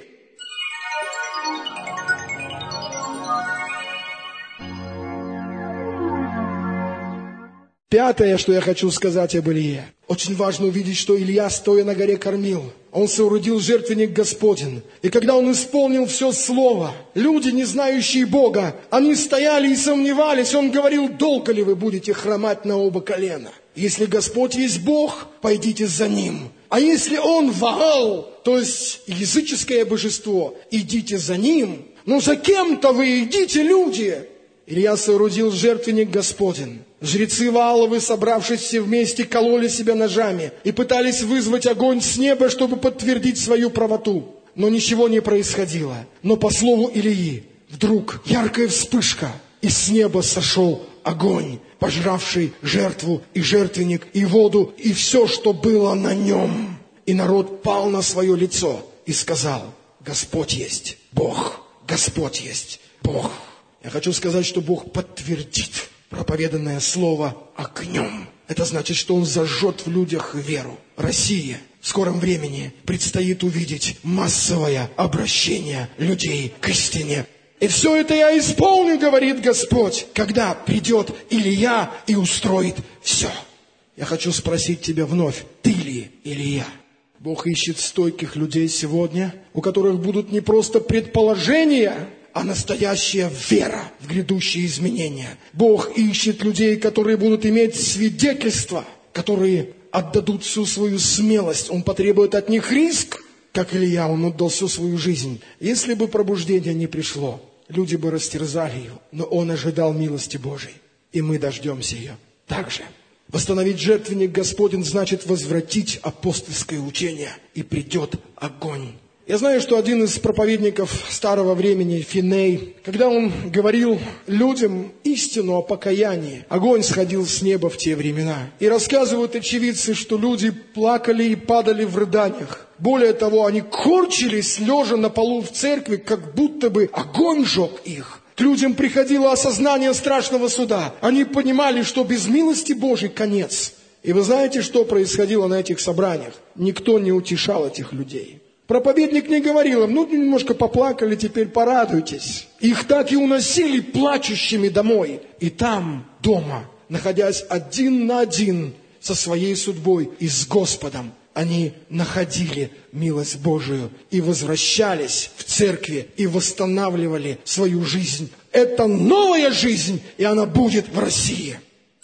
Пятое, что я хочу сказать об Илие. Очень важно увидеть, что Илия, стоя на горе Кармил, он соорудил жертвенник Господень. И когда он исполнил все слово, люди, не знающие Бога, они стояли и сомневались. Он говорил: долго ли вы будете хромать на оба колена? Если Господь есть Бог, пойдите за Ним. А если Он Ваал, то есть языческое божество, идите за Ним. Но за кем-то вы идите, люди. Илия соорудил жертвенник Господень. Жрецы Вааловы, собравшись все вместе, кололи себя ножами и пытались вызвать огонь с неба, чтобы подтвердить свою правоту. Но ничего не происходило. Но по слову Илии вдруг яркая вспышка, и с неба сошел огонь, пожравший жертву и жертвенник, и воду, и все, что было на нем. И народ пал на свое лицо и сказал: Господь есть Бог, Господь есть Бог. Я хочу сказать, что Бог подтвердит проповеданное слово огнем. Это значит, что Он зажжет в людях веру. России в скором времени предстоит увидеть массовое обращение людей к истине. И все это я исполню, говорит Господь, когда придет Илия и устроит все. Я хочу спросить тебя вновь: ты ли Илия? Бог ищет стойких людей сегодня, у которых будут не просто предположения, а настоящая вера в грядущие изменения. Бог ищет людей, которые будут иметь свидетельства, которые отдадут всю свою смелость. Он потребует от них риск, как Илия, он отдал всю свою жизнь. Если бы пробуждение не пришло, люди бы растерзали его, но он ожидал милости Божией, и мы дождемся ее. Также восстановить жертвенник Господень значит возвратить апостольское учение, и придет огонь. Я знаю, что один из проповедников старого времени, Финей, когда он говорил людям истину о покаянии, огонь сходил с неба в те времена. И рассказывают очевидцы, что люди плакали и падали в рыданиях. Более того, они корчились, лежа на полу в церкви, как будто бы огонь жег их. К людям приходило осознание страшного суда. Они понимали, что без милости Божией конец. И вы знаете, что происходило на этих собраниях? Никто не утешал этих людей. Проповедник не говорил им: ну, немножко поплакали, теперь порадуйтесь. Их так и уносили плачущими домой. И там, дома, находясь один на один со своей судьбой и с Господом, они находили милость Божию и возвращались в церкви и восстанавливали свою жизнь. Это новая жизнь, и она будет в России.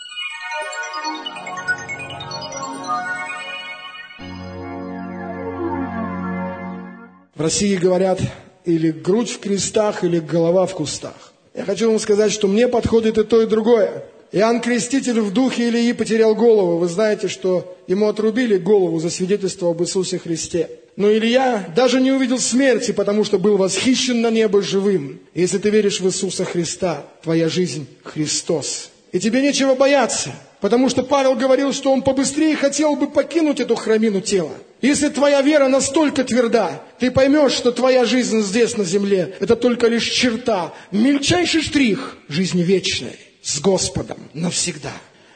В России говорят: или грудь в крестах, или голова в кустах. Я хочу вам сказать, что мне подходит и то, и другое. Иоанн Креститель в духе Илии потерял голову. Вы знаете, что ему отрубили голову за свидетельство об Иисусе Христе. Но Илия даже не увидел смерти, потому что был восхищен на небо живым. Если ты веришь в Иисуса Христа, твоя жизнь – Христос. И тебе нечего бояться, потому что Павел говорил, что он побыстрее хотел бы покинуть эту храмину тела. Если твоя вера настолько тверда, ты поймешь, что твоя жизнь здесь, на земле, это только лишь черта, мельчайший штрих жизни вечной с Господом навсегда.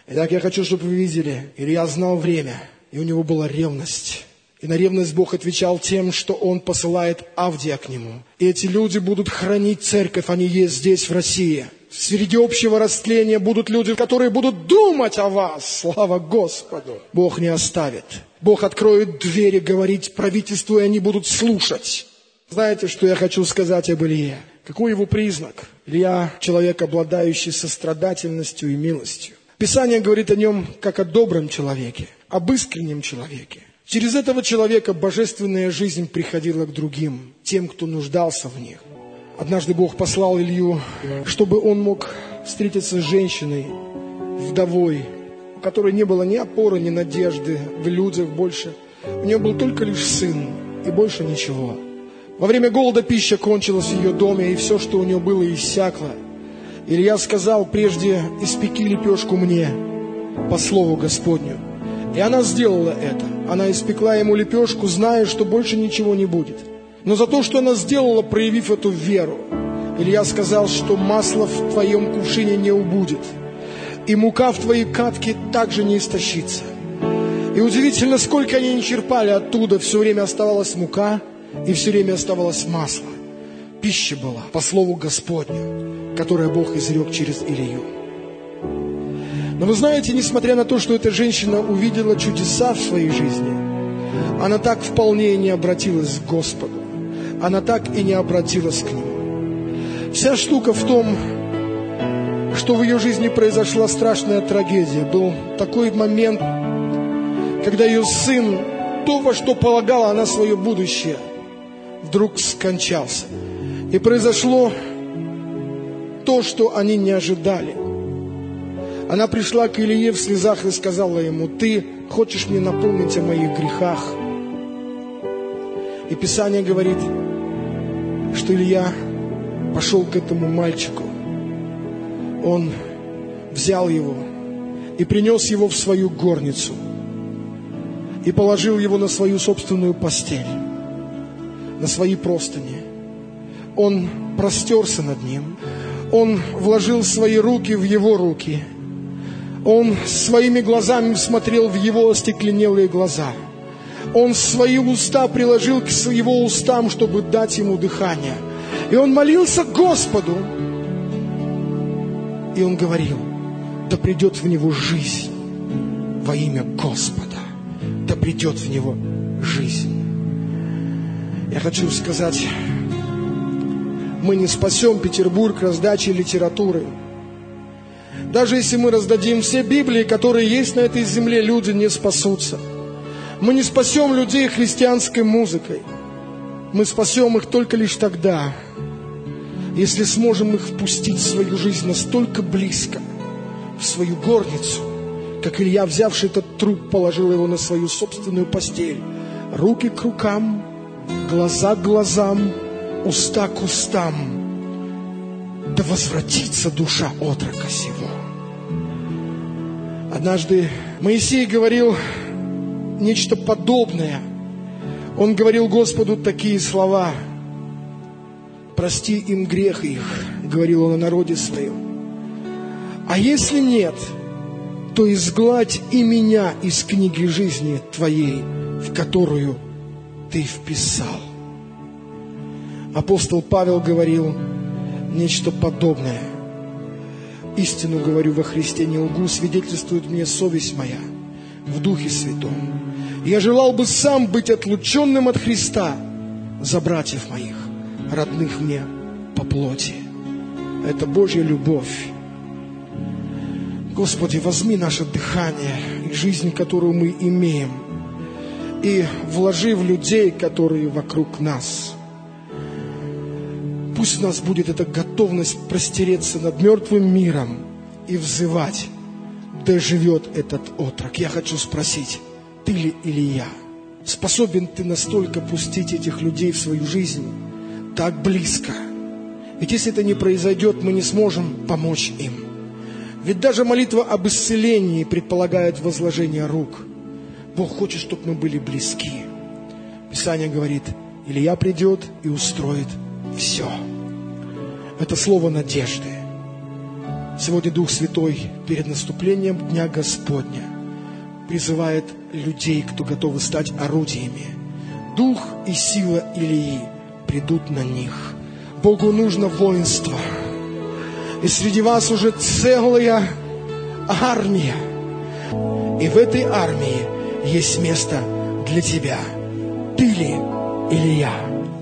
Итак, я хочу, чтобы вы видели, Илья знал время, и у него была ревность. И на ревность Бог отвечал тем, что Он посылает Авдия к нему. И эти люди будут хранить церковь, они есть здесь, в России. Среди общего растления будут люди, которые будут думать о вас. Слава Господу! Бог не оставит. Бог откроет двери говорить правительству, и они будут слушать. Знаете, что я хочу сказать об Илье? Какой его признак? Илья – человек, обладающий сострадательностью и милостью. Писание говорит о нем как о добром человеке, об искреннем человеке. Через этого человека божественная жизнь приходила к другим, тем, кто нуждался в них. Однажды Бог послал Илью, чтобы он мог встретиться с женщиной, вдовой, у которой не было ни опоры, ни надежды в людях больше. У нее был только лишь сын, и больше ничего. Во время голода пища кончилась в ее доме, и все, что у нее было, иссякло. Илья сказал: прежде испеки лепешку мне, по слову Господню. И она сделала это. Она испекла ему лепешку, зная, что больше ничего не будет. Но за то, что она сделала, проявив эту веру, Илья сказал, что масло в твоем кувшине не убудет, и мука в твоей катке также не истощится. И удивительно, сколько они не черпали оттуда, все время оставалась мука, и все время оставалось масло. Пища была по слову Господню, которое Бог изрек через Илью. Но вы знаете, несмотря на то, что эта женщина увидела чудеса в своей жизни, она так вполне и не обратилась к Господу. Она так и не обратилась к Нему. Вся штука в том, что в ее жизни произошла страшная трагедия. Был такой момент, когда ее сын, то, во что полагала она свое будущее, вдруг скончался. И произошло то, что они не ожидали. Она пришла к Илье в слезах и сказала ему: ты хочешь мне напомнить о моих грехах? И Писание говорит, что Илья пошел к этому мальчику. Он взял его и принес его в свою горницу и положил его на свою собственную постель, на свои простыни. Он простерся над ним. Он вложил свои руки в его руки. Он своими глазами смотрел в его остекленелые глаза. Он свои уста приложил к его устам, чтобы дать ему дыхание. И он молился Господу. И он говорил: да придет в него жизнь во имя Господа. Да придет в него жизнь. Я хочу сказать, мы не спасем Петербург раздачей литературы. Даже если мы раздадим все Библии, которые есть на этой земле, люди не спасутся. Мы не спасем людей христианской музыкой. Мы спасем их только лишь тогда, если сможем их впустить в свою жизнь настолько близко, в свою горницу, как Илья, взявший этот труп, положил его на свою собственную постель. Руки к рукам, глаза к глазам, уста к устам. Да возвратится душа отрока сего. Однажды Моисей говорил нечто подобное. Он говорил Господу такие слова: прости им грех их, говорил он о народе своем. А если нет, то изгладь и меня из книги жизни твоей, в которую ты вписал. Апостол Павел говорил нечто подобное. Истину говорю во Христе, не лгу, свидетельствует мне совесть моя в Духе Святом. Я желал бы сам быть отлученным от Христа за братьев моих, родных мне по плоти. Это Божья любовь. Господи, возьми наше дыхание и жизнь, которую мы имеем, и вложи в людей, которые вокруг нас. Пусть у нас будет эта готовность простереться над мертвым миром и взывать: да живет этот отрок. Я хочу спросить, ты ли Илья? Способен ты настолько пустить этих людей в свою жизнь так близко? Ведь если это не произойдет, мы не сможем помочь им. Ведь даже молитва об исцелении предполагает возложение рук. Бог хочет, чтобы мы были близки. Писание говорит: Илья придет и устроит все. Это слово надежды. Сегодня Дух Святой перед наступлением Дня Господня призывает людей, кто готовы стать орудиями. Дух и сила Илии придут на них. Богу нужно воинство. И среди вас уже целая армия. И в этой армии есть место для тебя. Ты ли или я?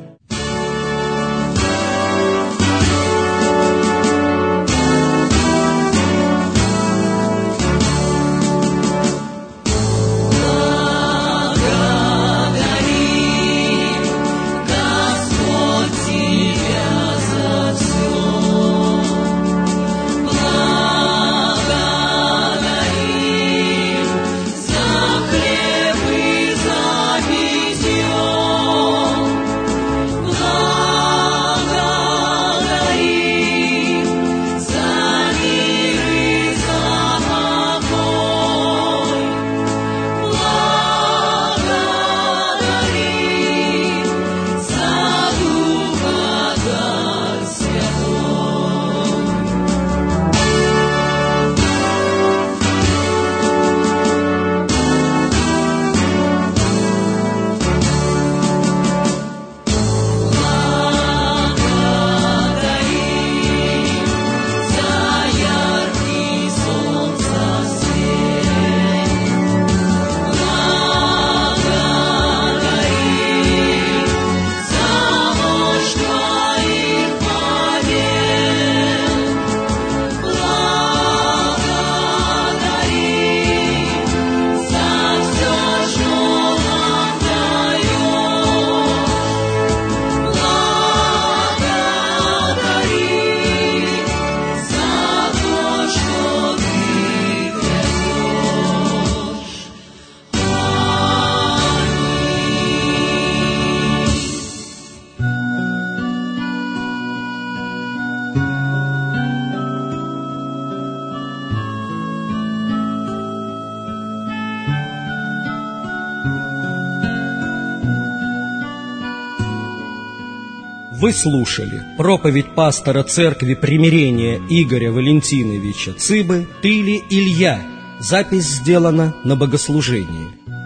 Вы слушали проповедь пастора Церкви Примирения Игоря Валентиновича Цыбы «Ты ли Илья?». Запись сделана на богослужении.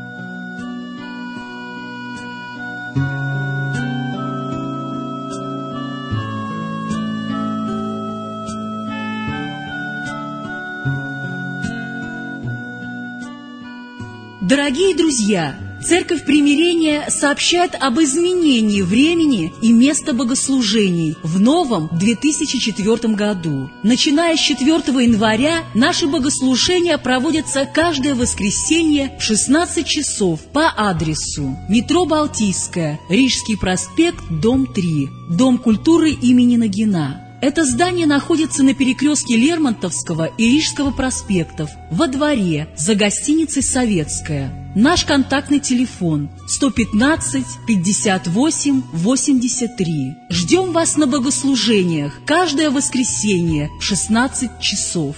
Дорогие друзья, Церковь Примирения сообщает об изменении времени и места богослужений в новом 2004 году. Начиная с 4 января наши богослужения проводятся каждое воскресенье в 16 часов по адресу: метро Балтийская, Рижский проспект, дом 3, Дом культуры имени Нагина. Это здание находится на перекрестке Лермонтовского и Рижского проспектов, во дворе, за гостиницей «Советская». Наш контактный телефон 115 58 83. Ждем вас на богослужениях каждое воскресенье в 16 часов.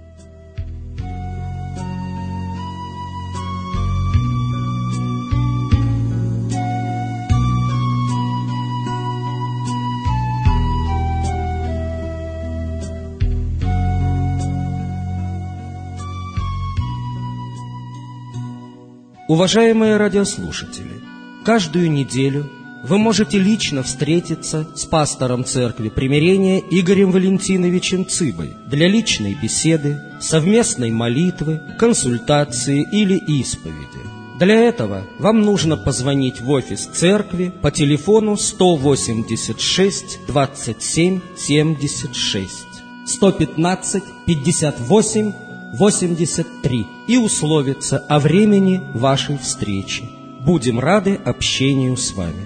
Уважаемые радиослушатели, каждую неделю вы можете лично встретиться с пастором Церкви Примирения Игорем Валентиновичем Цыбой для личной беседы, совместной молитвы, консультации или исповеди. Для этого вам нужно позвонить в офис церкви по телефону 186 27 76 115 58 83 и условиться о времени вашей встречи. Будем рады общению с вами.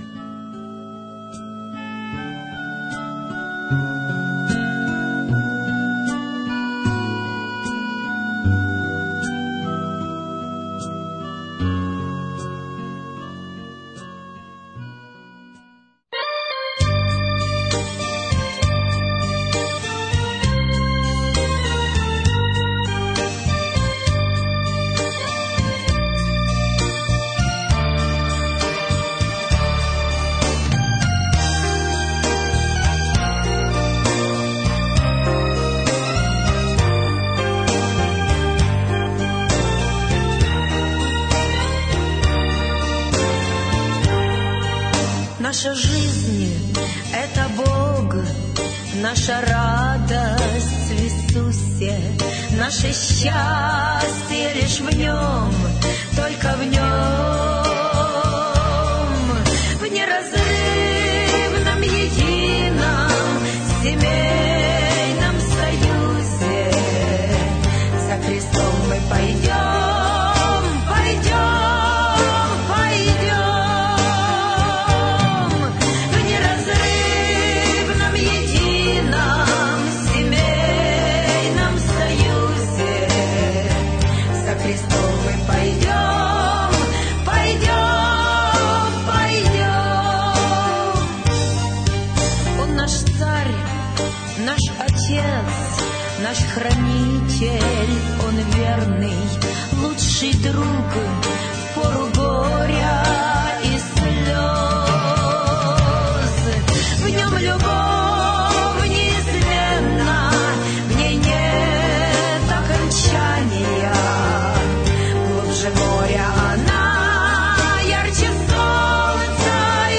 Наша жизнь — это Бог, наша радость в Иисусе, наше счастье лишь в Нем, только в Нем, в неразрывном едином семейном союзе. За Христом мы пойдем, пойдем, пойдем, в неразрывном едином семейном союзе. За Христом мы пойдем, пойдем, пойдем. Он наш царь, наш отец, наш хранитель, он верный, лучший друг в пору горя и слез. В нем любовь неизменна, в ней нет окончания. Глубже моря она, ярче солнца и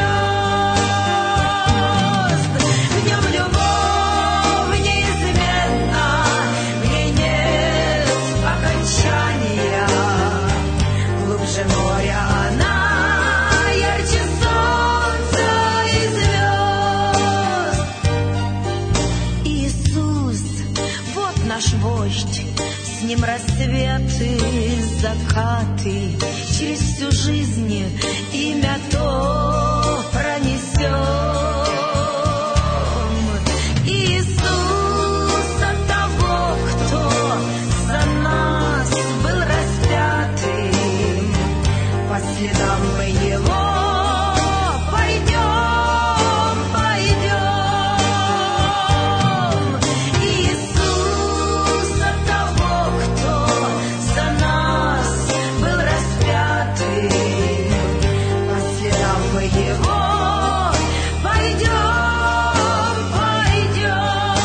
звезд. В нем любовь неизменна, в ней нет окончания. Глубже моря она, ярче солнца и звезд. Иисус, вот наш вождь, с ним рассветы, закаты, через всю жизнь имя то пронесем. Иисуса того, кто за нас был распятым, по следам мы Его пойдем, пойдем. Иисуса того, кто за нас был распятым, по следам мы Его пойдем, пойдем.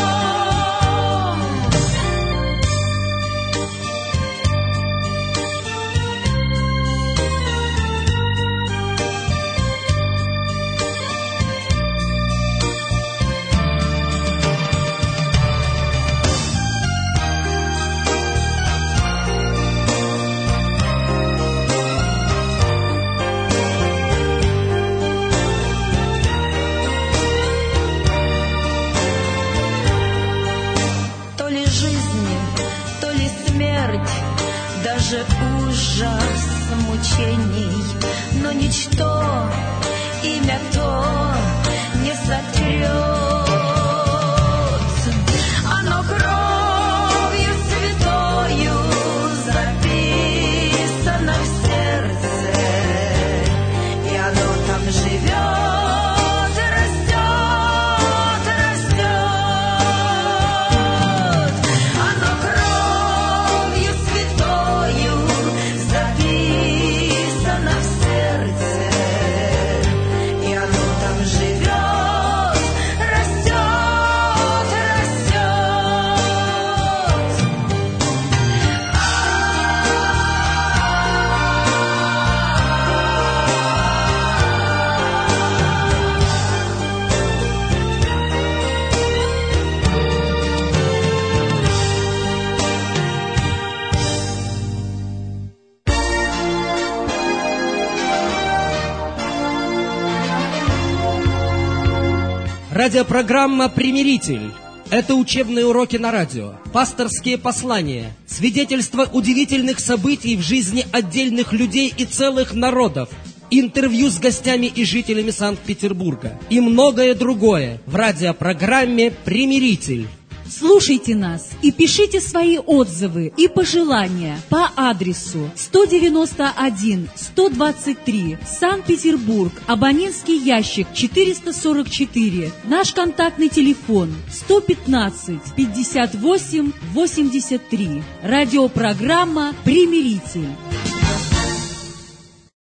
То ли жизнь, то ли смерть, даже ужас мучений, но ничто имя то не сотрет. Оно кровью святою записано в сердце, и оно там живет, растет, растет. Оно кровью святою записано в сердце, и оно там живет, растет, растет. Радиопрограмма «Примиритель». Это учебные уроки на радио, пасторские послания, свидетельства удивительных событий в жизни отдельных людей и целых народов, интервью с гостями и жителями Санкт-Петербурга и многое другое в радиопрограмме «Примиритель». Слушайте нас и пишите свои отзывы и пожелания по адресу 191-123, Санкт-Петербург, абонентский ящик 444, наш контактный телефон 115-58-83, радиопрограмма «Примиритель».